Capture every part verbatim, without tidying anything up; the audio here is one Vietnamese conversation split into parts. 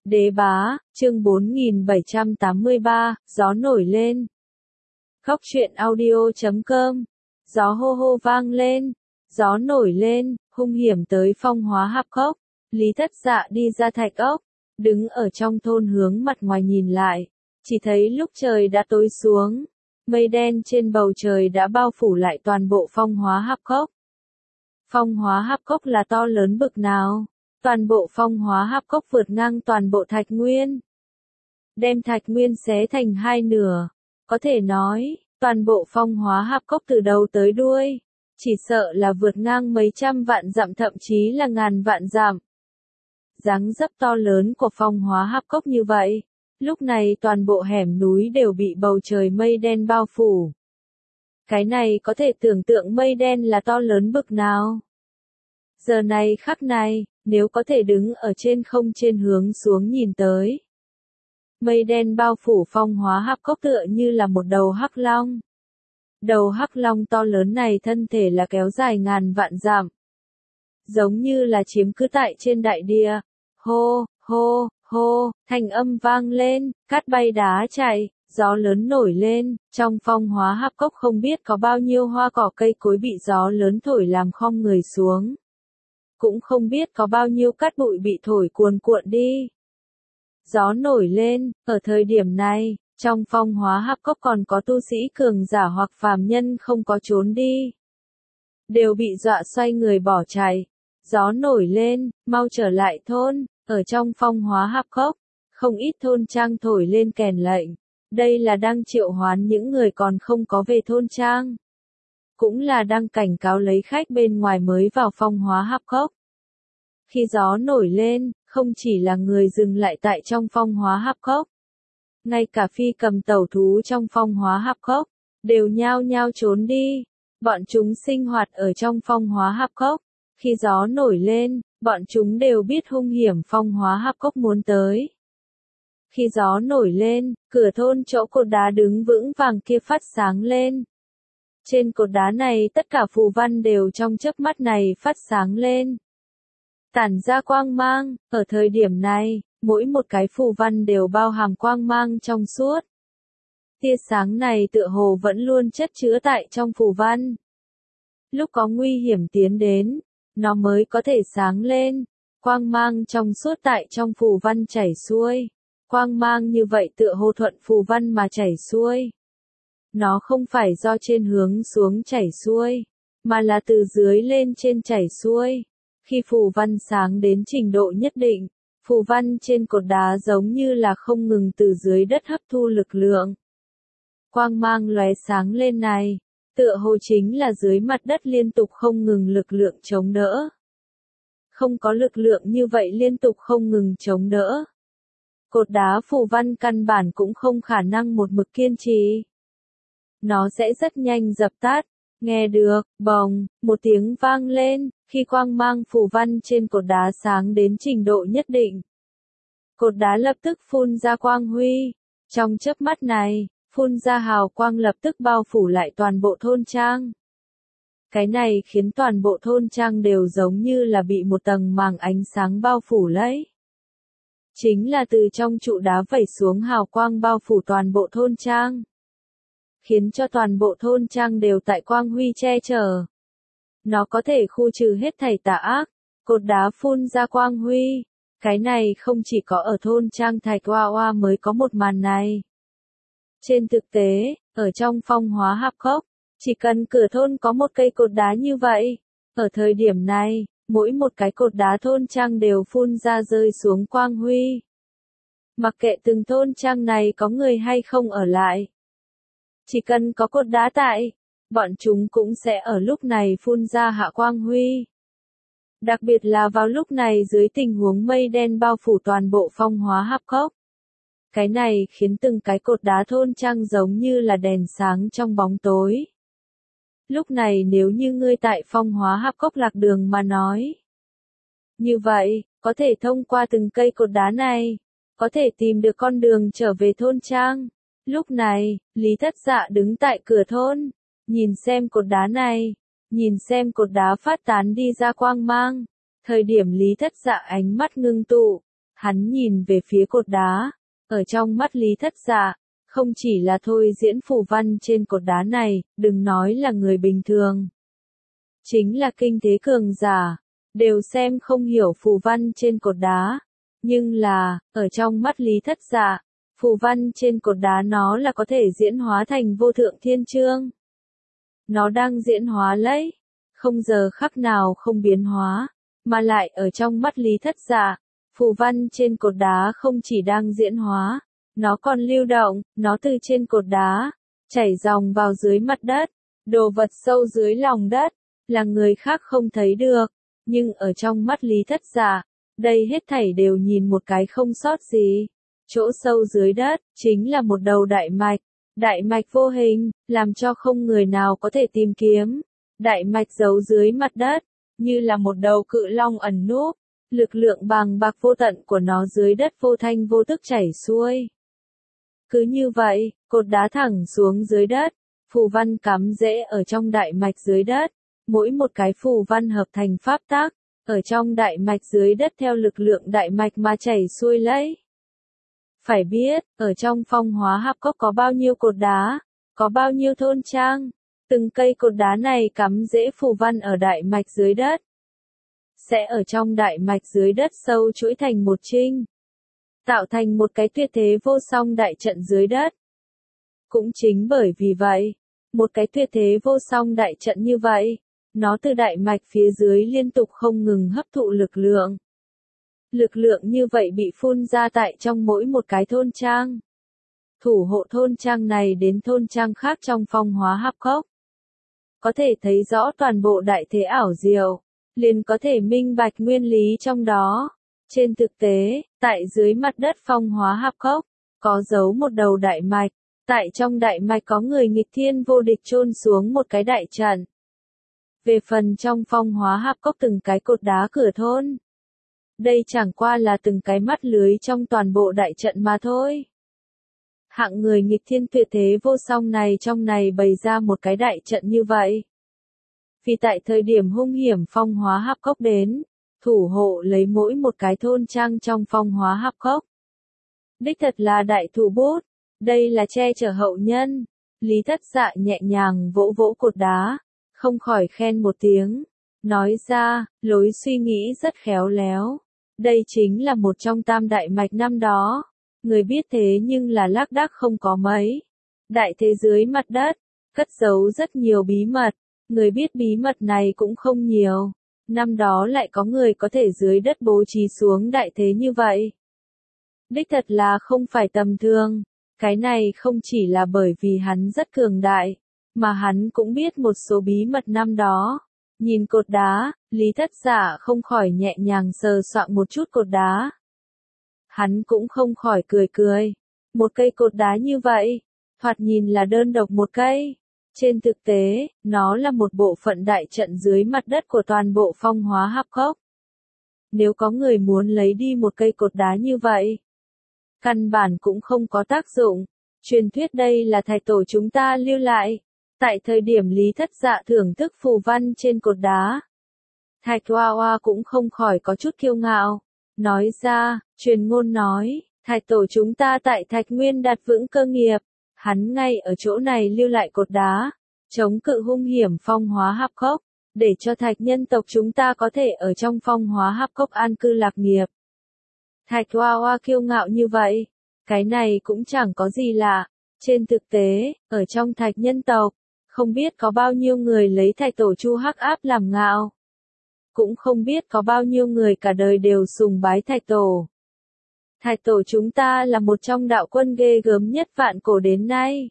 Đế bá, chương bốn nghìn bảy trăm tám mươi ba, gió nổi lên. Khóc chuyện audio chấm com. Gió hô hô vang lên, gió nổi lên, hung hiểm tới Phong Hóa Hạp Cốc. Lý Thất Dạ đi ra thạch ốc, đứng ở trong thôn hướng mặt ngoài nhìn lại, chỉ thấy lúc trời đã tối xuống, mây đen trên bầu trời đã bao phủ lại toàn bộ Phong Hóa Hạp Cốc. Phong Hóa Hạp Cốc là to lớn bực nào? Toàn bộ Phong Hóa Hạp Cốc vượt ngang toàn bộ thạch nguyên, đem thạch nguyên xé thành hai nửa. Có thể nói, toàn bộ Phong Hóa Hạp Cốc từ đầu tới đuôi, chỉ sợ là vượt ngang mấy trăm vạn dặm, thậm chí là ngàn vạn dặm. Dáng dấp to lớn của Phong Hóa Hạp Cốc như vậy, lúc này toàn bộ hẻm núi đều bị bầu trời mây đen bao phủ. Cái này có thể tưởng tượng mây đen là to lớn bực nào. Giờ này khắc này, nếu có thể đứng ở trên không trên hướng xuống nhìn tới, mây đen bao phủ Phong Hóa Hạp Cốc tựa như là một đầu hắc long. Đầu hắc long to lớn này thân thể là kéo dài ngàn vạn dặm, giống như là chiếm cứ tại trên đại địa. Hô, hô, hô, thanh âm vang lên, cát bay đá chạy, gió lớn nổi lên, trong Phong Hóa Hạp Cốc không biết có bao nhiêu hoa cỏ cây cối bị gió lớn thổi làm khom người xuống. Cũng không biết có bao nhiêu cát bụi bị thổi cuồn cuộn đi. Gió nổi lên, ở thời điểm này, trong Phong Hóa Hạp Cốc còn có tu sĩ cường giả hoặc phàm nhân không có trốn đi, đều bị dọa xoay người bỏ chạy. Gió nổi lên, mau trở lại thôn. Ở trong Phong Hóa Hạp Cốc, không ít thôn trang thổi lên kèn lệnh. Đây là đang triệu hoán những người còn không có về thôn trang, cũng là đang cảnh cáo lấy khách bên ngoài mới vào Phong Hóa Hạp Cốc. Khi gió nổi lên, không chỉ là người dừng lại tại trong Phong Hóa Hạp Cốc, ngay cả phi cầm tẩu thú trong Phong Hóa Hạp Cốc đều nhao nhao trốn đi. Bọn chúng sinh hoạt ở trong Phong Hóa Hạp Cốc, khi gió nổi lên, bọn chúng đều biết hung hiểm Phong Hóa Hạp Cốc muốn tới. Khi gió nổi lên, cửa thôn chỗ cột đá đứng vững vàng kia phát sáng lên. Trên cột đá này tất cả phù văn đều trong chớp mắt này phát sáng lên, tản ra quang mang. Ở thời điểm này, mỗi một cái phù văn đều bao hàm quang mang trong suốt. Tia sáng này tựa hồ vẫn luôn chất chứa tại trong phù văn. Lúc có nguy hiểm tiến đến, nó mới có thể sáng lên. Quang mang trong suốt tại trong phù văn chảy xuôi. Quang mang như vậy tựa hồ thuận phù văn mà chảy xuôi. Nó không phải do trên hướng xuống chảy xuôi, mà là từ dưới lên trên chảy xuôi. Khi phù văn sáng đến trình độ nhất định, phù văn trên cột đá giống như là không ngừng từ dưới đất hấp thu lực lượng. Quang mang lóe sáng lên này, tựa hồ chính là dưới mặt đất liên tục không ngừng lực lượng chống đỡ. Không có lực lượng như vậy liên tục không ngừng chống đỡ, cột đá phù văn căn bản cũng không khả năng một mực kiên trì. Nó sẽ rất nhanh dập tắt. Nghe được, bồng, một tiếng vang lên, khi quang mang phù văn trên cột đá sáng đến trình độ nhất định. Cột đá lập tức phun ra quang huy. Trong chớp mắt này, phun ra hào quang lập tức bao phủ lại toàn bộ thôn trang. Cái này khiến toàn bộ thôn trang đều giống như là bị một tầng màng ánh sáng bao phủ lấy. Chính là từ trong trụ đá vẩy xuống hào quang bao phủ toàn bộ thôn trang, khiến cho toàn bộ thôn trang đều tại quang huy che chở. Nó có thể khu trừ hết thảy tà ác. Cột đá phun ra quang huy. Cái này không chỉ có ở thôn trang Thạch Oa Oa mới có một màn này. Trên thực tế, ở trong Phong Hóa Hạp Cốc, chỉ cần cửa thôn có một cây cột đá như vậy, ở thời điểm này, mỗi một cái cột đá thôn trang đều phun ra rơi xuống quang huy. Mặc kệ từng thôn trang này có người hay không ở lại, chỉ cần có cột đá tại, bọn chúng cũng sẽ ở lúc này phun ra hạ quang huy. Đặc biệt là vào lúc này dưới tình huống mây đen bao phủ toàn bộ Phong Hóa Hạp Cốc. Cái này khiến từng cái cột đá thôn trang giống như là đèn sáng trong bóng tối. Lúc này nếu như ngươi tại Phong Hóa Hạp Cốc lạc đường mà nói, như vậy, có thể thông qua từng cây cột đá này, có thể tìm được con đường trở về thôn trang. Lúc này, Lý Thất Dạ đứng tại cửa thôn, nhìn xem cột đá này, nhìn xem cột đá phát tán đi ra quang mang. Thời điểm Lý Thất Dạ ánh mắt ngưng tụ, Hắn nhìn về phía cột đá, ở trong mắt Lý Thất Dạ, không chỉ là thôi diễn phù văn trên cột đá này, đừng nói là người bình thường. Chính là kinh thế cường giả, đều xem không hiểu phù văn trên cột đá. Nhưng là, ở trong mắt Lý Thất Dạ, phù văn trên cột đá nó là có thể diễn hóa thành vô thượng thiên chương. Nó đang diễn hóa lấy, không giờ khắc nào không biến hóa, mà lại ở trong mắt Lý Thất Dạ, phù văn trên cột đá không chỉ đang diễn hóa, nó còn lưu động, nó từ trên cột đá, chảy dòng vào dưới mặt đất, đồ vật sâu dưới lòng đất, là người khác không thấy được, nhưng ở trong mắt Lý Thất Dạ, đây hết thảy đều nhìn một cái không sót gì. Chỗ sâu dưới đất, chính là một đầu đại mạch, đại mạch vô hình, làm cho không người nào có thể tìm kiếm. Đại mạch giấu dưới mặt đất, như là một đầu cự long ẩn núp, lực lượng bàng bạc vô tận của nó dưới đất vô thanh vô tức chảy xuôi. Cứ như vậy, cột đá thẳng xuống dưới đất, phù văn cắm rễ ở trong đại mạch dưới đất, mỗi một cái phù văn hợp thành pháp tắc, ở trong đại mạch dưới đất theo lực lượng đại mạch mà chảy xuôi lấy. Phải biết, ở trong phong hóa hạp cốc có bao nhiêu cột đá, có bao nhiêu thôn trang, từng cây cột đá này cắm rễ phù văn ở đại mạch dưới đất. Sẽ ở trong đại mạch dưới đất sâu chuỗi thành một trinh, tạo thành một cái tuyệt thế vô song đại trận dưới đất. Cũng chính bởi vì vậy, một cái tuyệt thế vô song đại trận như vậy, nó từ đại mạch phía dưới liên tục không ngừng hấp thụ lực lượng. Lực lượng như vậy bị phun ra tại trong mỗi một cái thôn trang. Thủ hộ thôn trang này đến thôn trang khác trong phong hóa hạp cốc. Có thể thấy rõ toàn bộ đại thế ảo diệu, liền có thể minh bạch nguyên lý trong đó. Trên thực tế, tại dưới mặt đất phong hóa hạp cốc, có giấu một đầu đại mạch. Tại trong đại mạch có người nghịch thiên vô địch chôn xuống một cái đại trận. Về phần trong phong hóa hạp cốc từng cái cột đá cửa thôn. Đây chẳng qua là từng cái mắt lưới trong toàn bộ đại trận mà thôi. Hạng người nghịch thiên tuyệt thế vô song này trong này bày ra một cái đại trận như vậy. Vì tại thời điểm hung hiểm phong hóa hạp cốc đến, thủ hộ lấy mỗi một cái thôn trang trong phong hóa hạp cốc. Đích thật là đại thủ bút, đây là che chở hậu nhân. Lý Thất Dạ nhẹ nhàng vỗ vỗ cột đá, không khỏi khen một tiếng, nói ra, lối suy nghĩ rất khéo léo. Đây chính là một trong tam đại mạch năm đó. Người biết thế nhưng là lác đác không có mấy. Đại thế dưới mặt đất, cất giấu rất nhiều bí mật. Người biết bí mật này cũng không nhiều. Năm đó lại có người có thể dưới đất bố trí xuống đại thế như vậy. Đích thật là không phải tầm thường. Cái này không chỉ là bởi vì hắn rất cường đại, mà hắn cũng biết một số bí mật năm đó. Nhìn cột đá, Lý Thất Dạ không khỏi nhẹ nhàng sờ soạng một chút cột đá. Hắn cũng không khỏi cười cười. Một cây cột đá như vậy, thoạt nhìn là đơn độc một cây. Trên thực tế, nó là một bộ phận đại trận dưới mặt đất của toàn bộ phong hóa hạp cốc. Nếu có người muốn lấy đi một cây cột đá như vậy, căn bản cũng không có tác dụng. Truyền thuyết đây là thạch tổ chúng ta lưu lại. Tại thời điểm Lý Thất Dạ thưởng thức phù văn trên cột đá, Thạch Hoa Hoa cũng không khỏi có chút kiêu ngạo. Nói ra, truyền ngôn nói, thạch tổ chúng ta tại Thạch Nguyên đặt vững cơ nghiệp. Hắn ngay ở chỗ này lưu lại cột đá, chống cự hung hiểm phong hóa hạp cốc, để cho thạch nhân tộc chúng ta có thể ở trong phong hóa hạp cốc an cư lạc nghiệp. Thạch Hoa Hoa kiêu ngạo như vậy, cái này cũng chẳng có gì lạ. Trên thực tế, ở trong thạch nhân tộc, không biết có bao nhiêu người lấy thạch tổ Chu Hắc Áp làm ngạo. Cũng không biết có bao nhiêu người cả đời đều sùng bái thạch tổ. Thạch tổ chúng ta là một trong đạo quân ghê gớm nhất vạn cổ đến nay.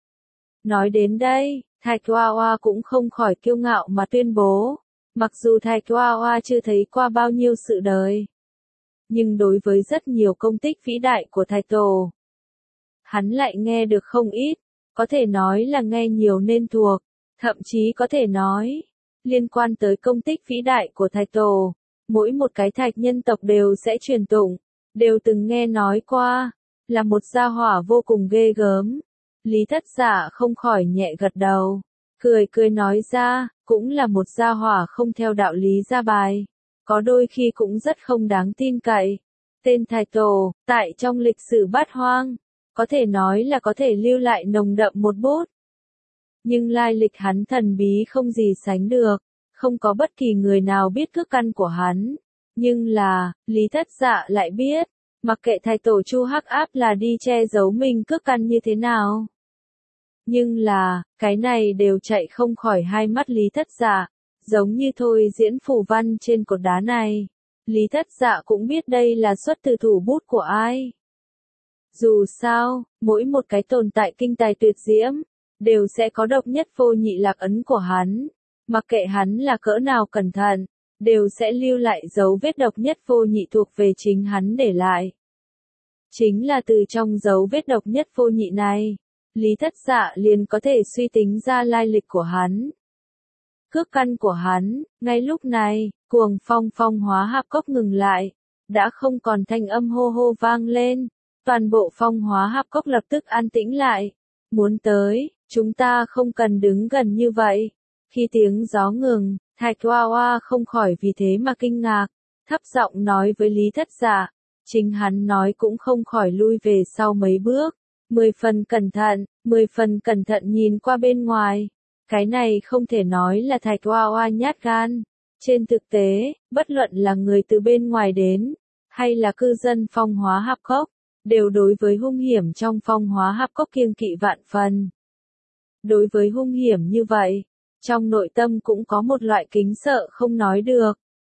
Nói đến đây, Thạch Hoa Hoa cũng không khỏi kiêu ngạo mà tuyên bố. Mặc dù Thạch Hoa Hoa chưa thấy qua bao nhiêu sự đời, nhưng đối với rất nhiều công tích vĩ đại của thạch tổ, hắn lại nghe được không ít. Có thể nói là nghe nhiều nên thuộc, thậm chí có thể nói, liên quan tới công tích vĩ đại của thạch tổ, mỗi một cái thạch nhân tộc đều sẽ truyền tụng, đều từng nghe nói qua, là một gia hỏa vô cùng ghê gớm. Lý Thất Dạ không khỏi nhẹ gật đầu, cười cười nói ra, cũng là một gia hỏa không theo đạo lý ra bài, có đôi khi cũng rất không đáng tin cậy. Tên Thái Tổ, tại trong lịch sử Bát Hoang, có thể nói là có thể lưu lại nồng đậm một bút. Nhưng lai lịch hắn thần bí không gì sánh được, không có bất kỳ người nào biết cước căn của hắn. Nhưng là, Lý Thất Dạ lại biết, mặc kệ Thái Tổ Chu Hắc Áp là đi che giấu mình cước căn như thế nào. Nhưng là, cái này đều chạy không khỏi hai mắt Lý Thất Dạ, giống như thôi diễn phù văn trên cột đá này. Lý Thất Dạ cũng biết đây là xuất từ thủ bút của ai. Dù sao, mỗi một cái tồn tại kinh tài tuyệt diễm, đều sẽ có độc nhất vô nhị lạc ấn của hắn. Mặc kệ hắn là cỡ nào cẩn thận, đều sẽ lưu lại dấu vết độc nhất vô nhị thuộc về chính hắn để lại. Chính là từ trong dấu vết độc nhất vô nhị này, Lý Thất Dạ liền có thể suy tính ra lai lịch của hắn. Cước căn của hắn, ngay lúc này, cuồng phong phong hóa hạp cốc ngừng lại, đã không còn thanh âm hô hô vang lên, toàn bộ phong hóa hạp cốc lập tức an tĩnh lại. Muốn tới, chúng ta không cần đứng gần như vậy. Khi tiếng gió ngừng, Thạch Hoa Hoa không khỏi vì thế mà kinh ngạc, thấp giọng nói với Lý Thất Dạ, chính hắn nói cũng không khỏi lui về sau mấy bước, mười phần cẩn thận, mười phần cẩn thận nhìn qua bên ngoài. Cái này không thể nói là Thạch Hoa Hoa nhát gan. Trên thực tế, bất luận là người từ bên ngoài đến, hay là cư dân phong hóa hạp cốc, đều đối với hung hiểm trong phong hóa hạp cốc kiêng kỵ vạn phần. Đối với hung hiểm như vậy, trong nội tâm cũng có một loại kính sợ không nói được.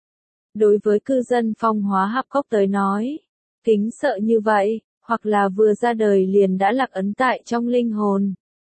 Đối với cư dân phong hóa hạp cốc tới nói, kính sợ như vậy, hoặc là vừa ra đời liền đã lạc ấn tại trong linh hồn.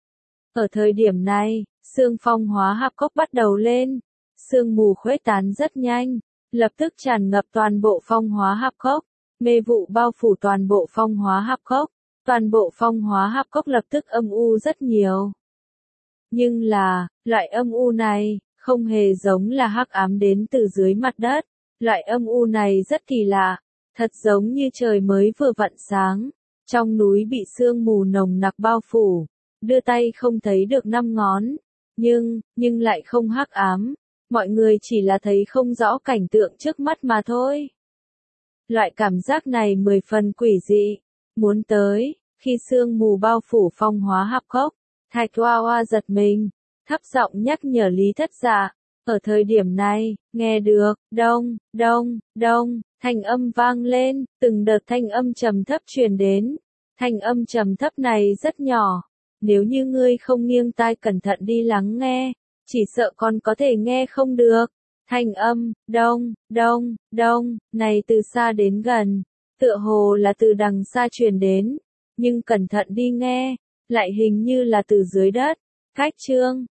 Ở thời điểm này, sương phong hóa hạp cốc bắt đầu lên, sương mù khuếch tán rất nhanh, lập tức tràn ngập toàn bộ phong hóa hạp cốc, mê vụ bao phủ toàn bộ phong hóa hạp cốc, toàn bộ phong hóa hạp cốc lập tức âm u rất nhiều. Nhưng là, loại âm u này, không hề giống là hắc ám đến từ dưới mặt đất, loại âm u này rất kỳ lạ, thật giống như trời mới vừa vặn sáng, trong núi bị sương mù nồng nặc bao phủ, đưa tay không thấy được năm ngón, nhưng, nhưng lại không hắc ám, mọi người chỉ là thấy không rõ cảnh tượng trước mắt mà thôi. Loại cảm giác này mười phần quỷ dị, muốn tới, khi sương mù bao phủ phong hóa hạp cốc, Thạch Hoa Hoa giật mình, thấp giọng nhắc nhở Lý Thất Dạ, ở thời điểm này, nghe được, đông, đông, đông, thanh âm vang lên, từng đợt thanh âm trầm thấp truyền đến, thanh âm trầm thấp này rất nhỏ, nếu như ngươi không nghiêng tai cẩn thận đi lắng nghe, chỉ sợ còn có thể nghe không được. Thanh âm, đông, đông, đông, này từ xa đến gần, tựa hồ là từ đằng xa truyền đến, nhưng cẩn thận đi nghe, lại hình như là từ dưới đất. Cách chương